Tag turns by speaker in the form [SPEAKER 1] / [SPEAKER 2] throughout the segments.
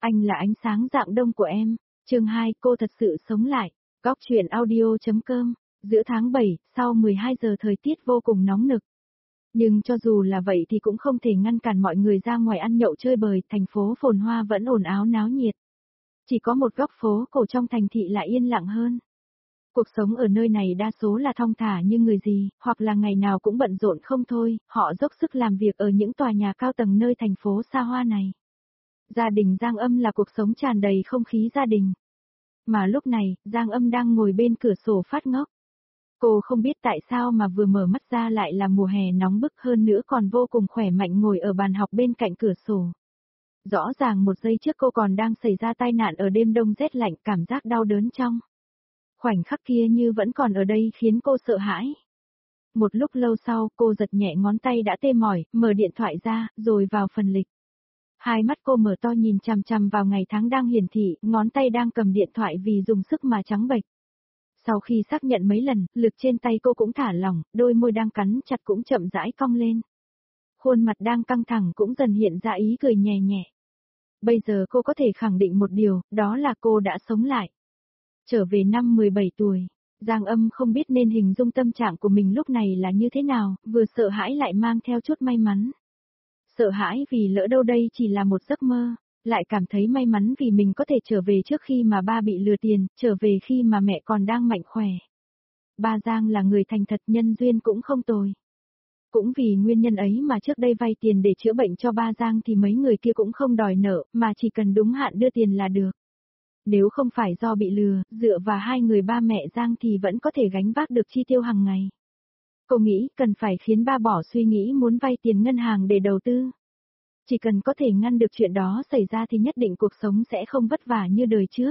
[SPEAKER 1] Anh là ánh sáng rạng đông của em. Chương 2, cô thật sự sống lại. Góc truyện audio.com. Giữa tháng 7, sau 12 giờ thời tiết vô cùng nóng nực. Nhưng cho dù là vậy thì cũng không thể ngăn cản mọi người ra ngoài ăn nhậu chơi bời, thành phố phồn hoa vẫn ồn ào náo nhiệt. Chỉ có một góc phố cổ trong thành thị lại yên lặng hơn. Cuộc sống ở nơi này đa số là thong thả như người gì, hoặc là ngày nào cũng bận rộn không thôi, họ dốc sức làm việc ở những tòa nhà cao tầng nơi thành phố xa hoa này. Gia đình Giang Âm là cuộc sống tràn đầy không khí gia đình. Mà lúc này, Giang Âm đang ngồi bên cửa sổ phát ngốc. Cô không biết tại sao mà vừa mở mắt ra lại là mùa hè nóng bức, hơn nữa còn vô cùng khỏe mạnh ngồi ở bàn học bên cạnh cửa sổ. Rõ ràng một giây trước cô còn đang xảy ra tai nạn ở đêm đông rét lạnh, cảm giác đau đớn trong khoảnh khắc kia như vẫn còn ở đây khiến cô sợ hãi. Một lúc lâu sau, cô giật nhẹ ngón tay đã tê mỏi, mở điện thoại ra, rồi vào phần lịch. Hai mắt cô mở to nhìn chằm chằm vào ngày tháng đang hiển thị, ngón tay đang cầm điện thoại vì dùng sức mà trắng bệch. Sau khi xác nhận mấy lần, lực trên tay cô cũng thả lỏng, đôi môi đang cắn chặt cũng chậm rãi cong lên. Khuôn mặt đang căng thẳng cũng dần hiện ra ý cười nhẹ nhẹ. Bây giờ cô có thể khẳng định một điều, đó là cô đã sống lại. Trở về năm 17 tuổi, Giang Âm không biết nên hình dung tâm trạng của mình lúc này là như thế nào, vừa sợ hãi lại mang theo chút may mắn. Sợ hãi vì lỡ đâu đây chỉ là một giấc mơ, lại cảm thấy may mắn vì mình có thể trở về trước khi mà ba bị lừa tiền, trở về khi mà mẹ còn đang mạnh khỏe. Ba Giang là người thành thật, nhân duyên cũng không tồi. Cũng vì nguyên nhân ấy mà trước đây vay tiền để chữa bệnh cho ba Giang thì mấy người kia cũng không đòi nợ, mà chỉ cần đúng hạn đưa tiền là được. Nếu không phải do bị lừa, dựa vào hai người ba mẹ Giang thì vẫn có thể gánh vác được chi tiêu hàng ngày. Cô nghĩ cần phải khiến ba bỏ suy nghĩ muốn vay tiền ngân hàng để đầu tư. Chỉ cần có thể ngăn được chuyện đó xảy ra thì nhất định cuộc sống sẽ không vất vả như đời trước.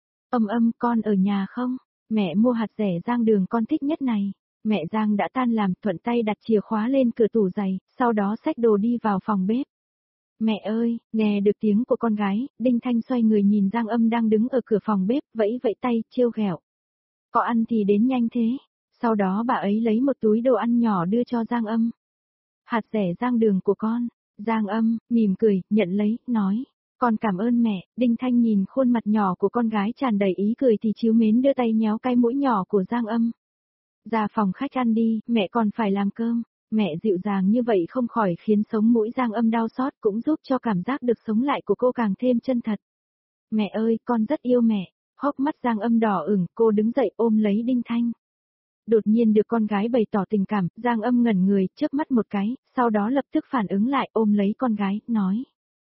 [SPEAKER 1] Con ở nhà không? Mẹ mua hạt rẻ rang đường con thích nhất này. Mẹ Giang đã tan làm, thuận tay đặt chìa khóa lên cửa tủ giày, sau đó xách đồ đi vào phòng bếp. Mẹ ơi, nghe được tiếng của con gái, Đinh Thanh xoay người nhìn Giang Âm đang đứng ở cửa phòng bếp, vẫy vẫy tay, trêu ghẹo. Có ăn thì đến nhanh thế. Sau đó bà ấy lấy một túi đồ ăn nhỏ đưa cho Giang Âm. Hạt rẻ rang đường của con. Giang Âm, mỉm cười, nhận lấy, nói. Con cảm ơn mẹ. Đinh Thanh nhìn khuôn mặt nhỏ của con gái tràn đầy ý cười thì trìu mến đưa tay nhéo cái mũi nhỏ của Giang Âm. Ra phòng khách ăn đi, mẹ còn phải làm cơm. Mẹ dịu dàng như vậy không khỏi khiến sống mũi Giang Âm đau xót, cũng giúp cho cảm giác được sống lại của cô càng thêm chân thật. Mẹ ơi, con rất yêu mẹ. Hốc mắt Giang Âm đỏ ửng, cô đứng dậy ôm lấy Đinh Thanh. Đột nhiên được con gái bày tỏ tình cảm, Giang Âm ngẩn người, chớp mắt một cái, sau đó lập tức phản ứng lại, ôm lấy con gái, nói.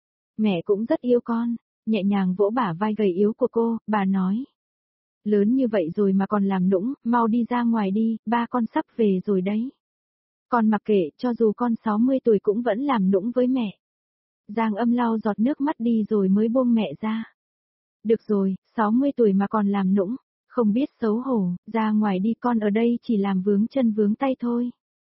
[SPEAKER 1] Mẹ cũng rất yêu con. Nhẹ nhàng vỗ bả vai gầy yếu của cô, bà nói. Lớn như vậy rồi mà còn làm nũng, mau đi ra ngoài đi, ba con sắp về rồi đấy. Con mặc kệ, cho dù con 60 tuổi cũng vẫn làm nũng với mẹ. Giang Âm lau giọt nước mắt đi rồi mới buông mẹ ra. Được rồi, 60 tuổi mà còn làm nũng, không biết xấu hổ, ra ngoài đi, con ở đây chỉ làm vướng chân vướng tay thôi.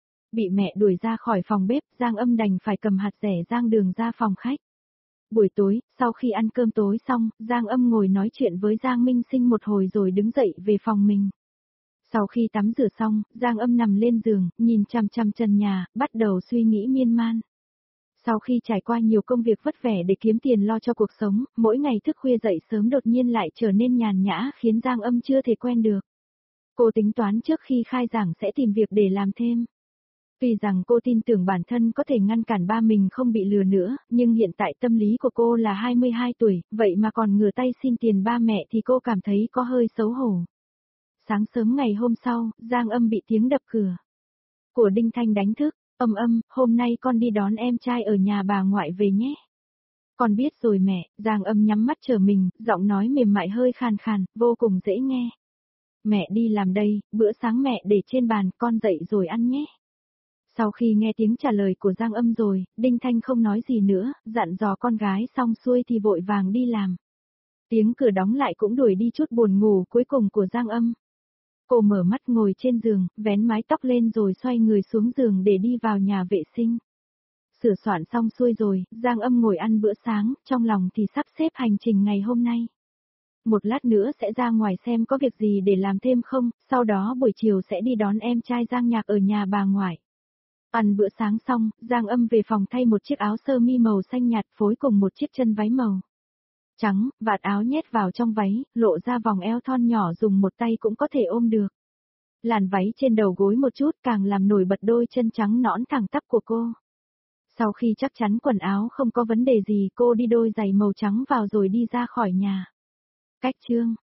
[SPEAKER 1] Bị mẹ đuổi ra khỏi phòng bếp, Giang Âm đành phải cầm hạt rẻ rang đường ra phòng khách. Buổi tối, sau khi ăn cơm tối xong, Giang Âm ngồi nói chuyện với Giang Minh Sinh một hồi rồi đứng dậy về phòng mình. Sau khi tắm rửa xong, Giang Âm nằm lên giường, nhìn chằm chằm trần nhà, bắt đầu suy nghĩ miên man. Sau khi trải qua nhiều công việc vất vả để kiếm tiền lo cho cuộc sống, mỗi ngày thức khuya dậy sớm đột nhiên lại trở nên nhàn nhã khiến Giang Âm chưa thể quen được. Cô tính toán trước khi khai giảng sẽ tìm việc để làm thêm. Tuy rằng cô tin tưởng bản thân có thể ngăn cản ba mình không bị lừa nữa, nhưng hiện tại tâm lý của cô là 22 tuổi, vậy mà còn ngửa tay xin tiền ba mẹ thì cô cảm thấy có hơi xấu hổ. Sáng sớm ngày hôm sau, Giang Âm bị tiếng đập cửa của Đinh Thanh đánh thức. Hôm nay con đi đón em trai ở nhà bà ngoại về nhé. Con biết rồi mẹ. Giang Âm nhắm mắt chờ mình, giọng nói mềm mại hơi khàn khàn, vô cùng dễ nghe. Mẹ đi làm đây, bữa sáng mẹ để trên bàn, con dậy rồi ăn nhé. Sau khi nghe tiếng trả lời của Giang Âm rồi, Đinh Thanh không nói gì nữa, dặn dò con gái xong xuôi thì vội vàng đi làm. Tiếng cửa đóng lại cũng đuổi đi chút buồn ngủ cuối cùng của Giang Âm. Cô mở mắt ngồi trên giường, vén mái tóc lên rồi xoay người xuống giường để đi vào nhà vệ sinh. Sửa soạn xong xuôi rồi, Giang Âm ngồi ăn bữa sáng, trong lòng thì sắp xếp hành trình ngày hôm nay. Một lát nữa sẽ ra ngoài xem có việc gì để làm thêm không, sau đó buổi chiều sẽ đi đón em trai Giang Nhạc ở nhà bà ngoại. Ăn bữa sáng xong, Giang Âm về phòng thay một chiếc áo sơ mi màu xanh nhạt phối cùng một chiếc chân váy màu trắng, vạt áo nhét vào trong váy, lộ ra vòng eo thon nhỏ dùng một tay cũng có thể ôm được. Làn váy trên đầu gối một chút càng làm nổi bật đôi chân trắng nõn thẳng tắp của cô. Sau khi chắc chắn quần áo không có vấn đề gì, cô đi đôi giày màu trắng vào rồi đi ra khỏi nhà. Cách chương